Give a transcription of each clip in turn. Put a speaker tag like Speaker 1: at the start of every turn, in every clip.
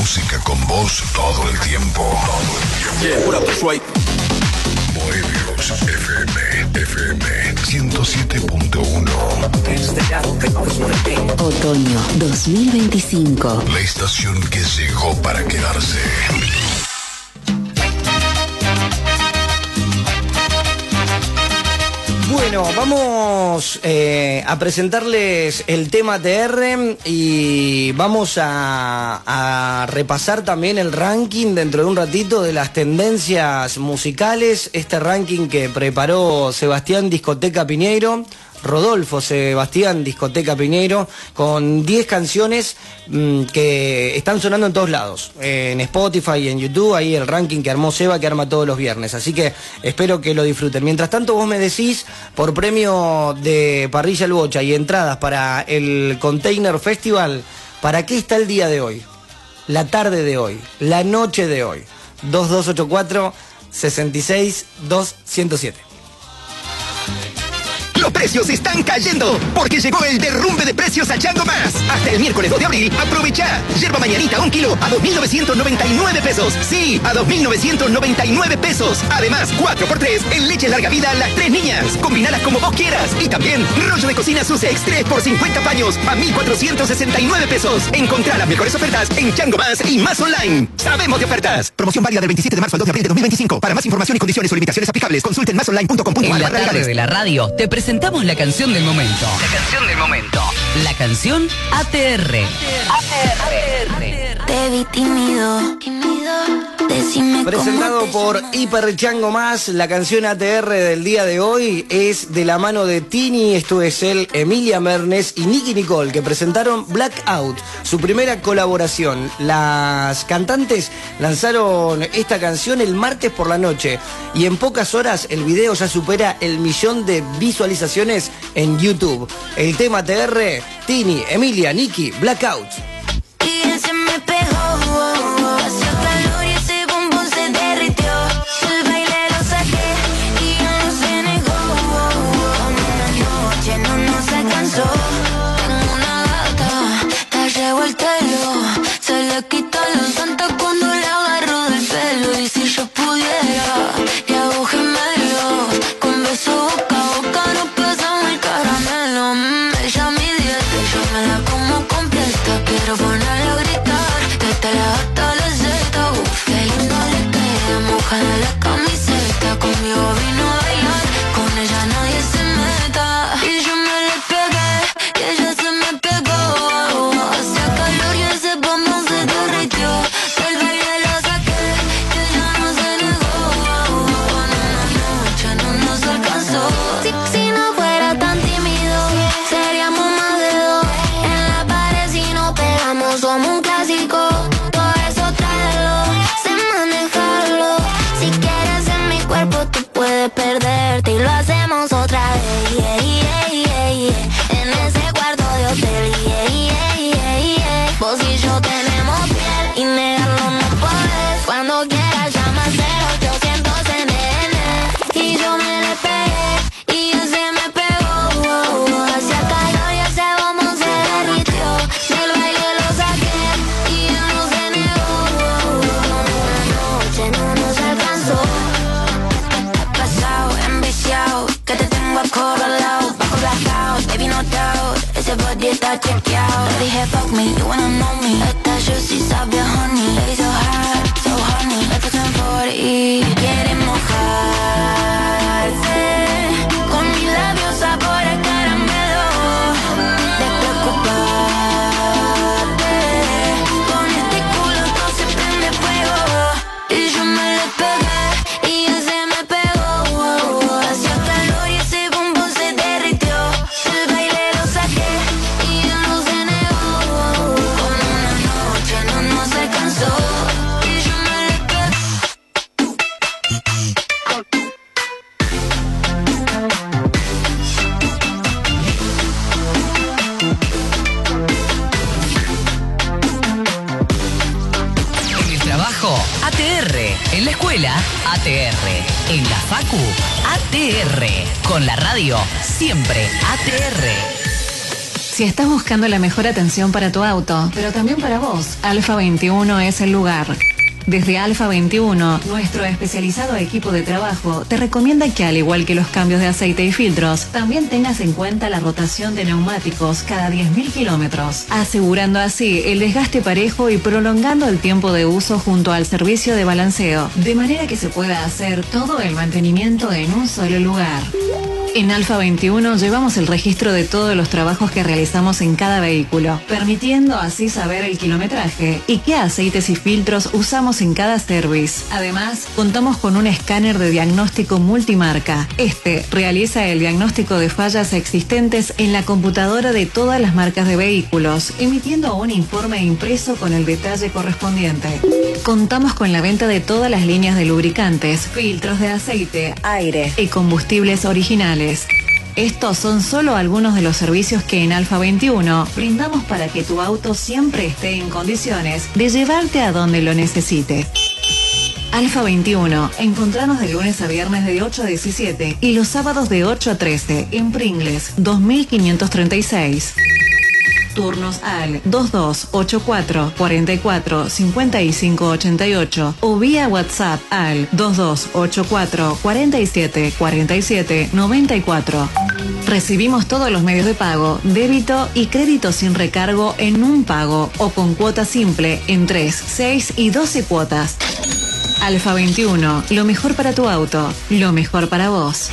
Speaker 1: música con vos todo el tiempo.
Speaker 2: Yeah, what up, that's right.
Speaker 1: Bohemios FM 107.1.
Speaker 3: Otoño 2025.
Speaker 1: La estación que llegó para quedarse.
Speaker 4: Bueno, vamos a presentarles el tema TR y vamos a repasar también el ranking dentro de un ratito de las tendencias musicales. Este ranking que preparó Sebastián Discoteca Piñeiro, Rodolfo Sebastián Discoteca Piñeiro, con 10 canciones que están sonando en todos lados, en Spotify y en YouTube. Ahí el ranking que armó Seba, que arma todos los viernes, así que espero que lo disfruten. Mientras tanto, vos me decís, por premio de Parrilla El Bocha y entradas para el Container Festival, ¿para qué está el día de hoy? La tarde de hoy, la noche de hoy. 2284-66-207.
Speaker 5: Los precios están cayendo porque llegó el derrumbe de precios a Chango Más. Hasta el miércoles 2 de abril, aprovecha. Yerba mañanita 1 kilo a 2.999 pesos. Sí, a 2.999 pesos. Además, 4x3 en leche larga vida las 3 niñas. Combinadas como vos quieras. Y también rollo de cocina Sussex 3 por 50 paños a 1.469 pesos. Encontrá las mejores ofertas en Chango Más y Más Online. Sabemos de ofertas. Promoción válida del 27 de marzo al 2 de abril de 2025. Para más información y condiciones o limitaciones aplicables, consulten masonline.com.ar.
Speaker 6: En la tarde de la radio te presentamos la canción del momento. La canción del momento. La canción ATR.
Speaker 7: Te vi tímido. Decime
Speaker 4: Presentado por Hiper Chango Más, la canción ATR del día de hoy es de la mano de Tini, esto es él, Emilia Mernes y Nicky Nicole, que presentaron Blackout, su primera colaboración. Las cantantes lanzaron esta canción el martes por la noche y en pocas horas el video ya supera el 1.000.000 de visualizaciones en YouTube. El tema ATR, Tini, Emilia, Nicky, Blackout.
Speaker 7: y él se me pegó. Hacía calor y ese bombón se derritió. El baile lo saqué y ya no se negó. Una noche no nos alcanzó. Tengo una gata, está revuelta el ojo. Se le quita la santa cuando le agarro del pelo. Y si yo pudiera, le hago gemelo. Con beso boca a boca no pasamos el caramelo. Ella mi dieta, yo me la como completa. Quiero ponerla a gritar, desde la gata a la zeta. Qué lindo le queda, mojada la camiseta. Conmigo vino a bailar, con ella nadie se meta. Y yo me le pegué, y ella se me pegó. Hacía calor y ese bombón se derritió. Del baile lo saqué, y ella no se negó. Una noche no nos alcanzó. Si no fuera tan tímido, seríamos más de dos. En la pared si no pegamos somos un clásico. Por eso tráelo, sé manejarlo. Si quieres en mi cuerpo tú puedes perderte y lo hacemos otra vez. En ese cuarto de hotel. Vos y yo tenemos piel y negarlo no podés. Cuando quieras llama 0800 NN. Y yo me le pegué y él se me pegó. Hacía calor y ese bombón se derritió. Del baile lo saqué y él no se negó. Una noche no nos alcanzó. Pasado, enviciado, que te tengo acorralado. Bajo blackout, baby no doubt. Ese body está chequeado. Le dije fuck me, you wanna know me. Esta juicy sabe a honey. Baby so hot, so honey. Me puse en 40 y quiere mojarse. Con mis labios sabor a caramelo. Despreocupate. Con este culo todo se prende fuego. Y yo me le pegué y él se me pegó. Hacía calor y ese bombón se derritió. El baile lo saqué y él no se negó. Con una noche no nos alcanzó. Y yo me le pegué.
Speaker 6: En el trabajo, ATR. En la escuela, ATR. En la facu, ATR. Con la radio, siempre ATR.
Speaker 8: Si estás buscando la mejor atención para tu auto, pero también para vos, Alfa 21 es el lugar. Desde Alfa 21, nuestro especializado equipo de trabajo te recomienda que, al igual que los cambios de aceite y filtros, también tengas en cuenta la rotación de neumáticos cada 10.000 kilómetros, asegurando así el desgaste parejo y prolongando el tiempo de uso junto al servicio de balanceo, de manera que se pueda hacer todo el mantenimiento en un solo lugar. En Alfa 21 llevamos el registro de todos los trabajos que realizamos en cada vehículo, permitiendo así saber el kilometraje y qué aceites y filtros usamos en cada service. Además, contamos con un escáner de diagnóstico multimarca. Este realiza el diagnóstico de fallas existentes en la computadora de todas las marcas de vehículos, emitiendo un informe impreso con el detalle correspondiente. Contamos con la venta de todas las líneas de lubricantes, filtros de aceite, aire y combustibles originales. Estos son solo algunos de los servicios que en Alfa 21 brindamos para que tu auto siempre esté en condiciones de llevarte a donde lo necesite. Alfa 21, encontranos de lunes a viernes de 8 a 17 y los sábados de 8 a 13 en Pringles 2536. Turnos al 2284 44 55 88 o vía WhatsApp al 2284 47 47 94. Recibimos todos los medios de pago, débito y crédito sin recargo en un pago o con cuota simple en 3, 6 y 12 cuotas. Alfa 21, lo mejor para tu auto, lo mejor para vos.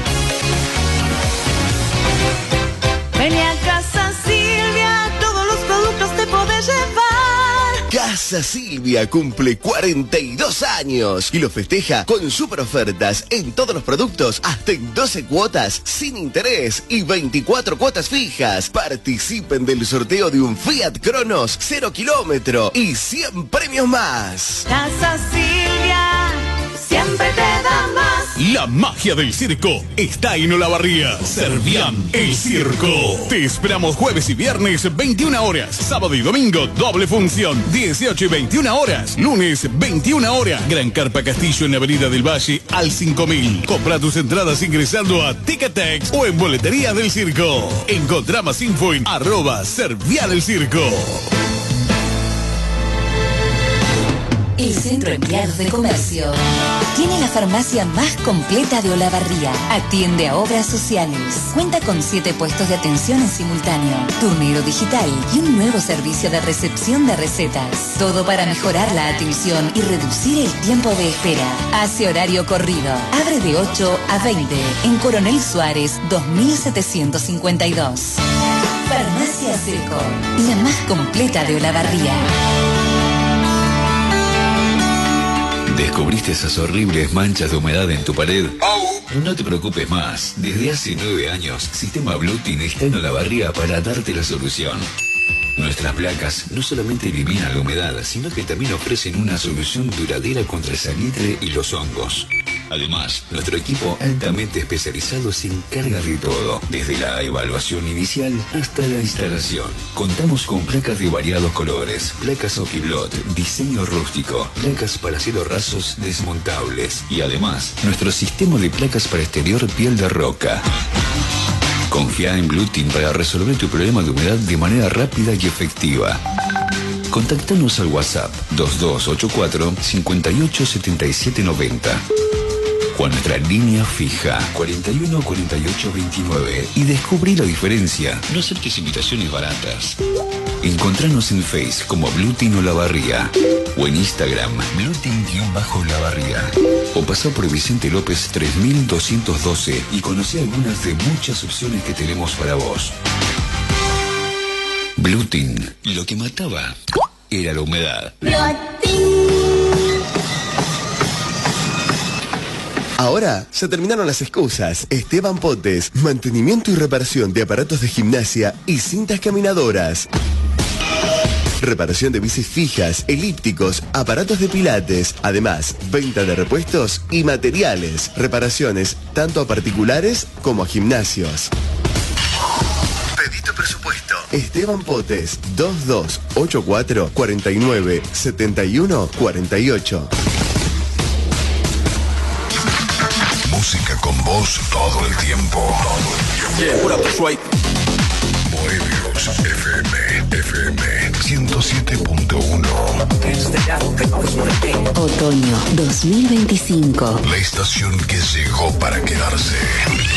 Speaker 9: Vení a Casa Silvia, todos los productos te podés llevar.
Speaker 10: Casa Silvia cumple 42 años y lo festeja con super ofertas en todos los productos, hasta en 12 cuotas sin interés y 24 cuotas fijas. Participen del sorteo de un Fiat Cronos 0 kilómetro y 100 premios más.
Speaker 9: Casa Silvia, siempre te da más.
Speaker 11: La magia del circo está en Olavarría. Servian el circo. Te esperamos jueves y viernes 21 horas, sábado y domingo doble función 18 y 21 horas, lunes 21 horas. Gran Carpa Castillo en la Avenida del Valle al 5000. Compra tus entradas ingresando a Ticketex o en Boletería del Circo. Encontrá más info en @Servian el circo.
Speaker 3: El Centro Empleados de Comercio tiene la farmacia más completa de Olavarría. Atiende a obras sociales. Cuenta con 7 puestos de atención en simultáneo, turnero digital y un nuevo servicio de recepción de recetas. Todo para mejorar la atención y reducir el tiempo de espera. Hace horario corrido. Abre de 8 a 20 en Coronel Suárez 2752. Farmacia Seco, la más completa de Olavarría.
Speaker 12: ¿Descubriste esas horribles manchas de humedad en tu pared? No te preocupes más. Desde hace 9 años, Sistema Blutin está en Olavarría para darte la solución. Nuestras placas no solamente eliminan la humedad, sino que también ofrecen una solución duradera contra el salitre y los hongos. Además, nuestro equipo altamente especializado se encarga de todo, desde la evaluación inicial hasta la instalación. Contamos con placas de variados colores, placas Okiblot, diseño rústico, placas para cielos rasos desmontables y además, nuestro sistema de placas para exterior piel de roca. Confía en Blutin para resolver tu problema de humedad de manera rápida y efectiva. Contactanos al WhatsApp 2284 587790 o a nuestra línea fija 41 48 29 y descubrí la diferencia. No aceptes invitaciones baratas. Encontranos en Face como Blutin Olavarría o en Instagram Blutin-Olavarría o pasá por Vicente López 3212 y conocé algunas de muchas opciones que tenemos para vos. Blutin, lo que mataba era la humedad.
Speaker 10: Ahora se terminaron las excusas. Esteban Potes, mantenimiento y reparación de aparatos de gimnasia y cintas caminadoras. Reparación de bicis fijas, elípticos, aparatos de pilates. Además, venta de repuestos y materiales. Reparaciones tanto a particulares como a gimnasios. Pedí tu presupuesto. Esteban Potes, 2284 49 71 48.
Speaker 1: Música con vos todo el tiempo.
Speaker 2: Yeah, what up, Detroit?
Speaker 1: Bohemios Lux FM 107.1.
Speaker 3: Otoño 2025.
Speaker 1: La estación que llegó para quedarse.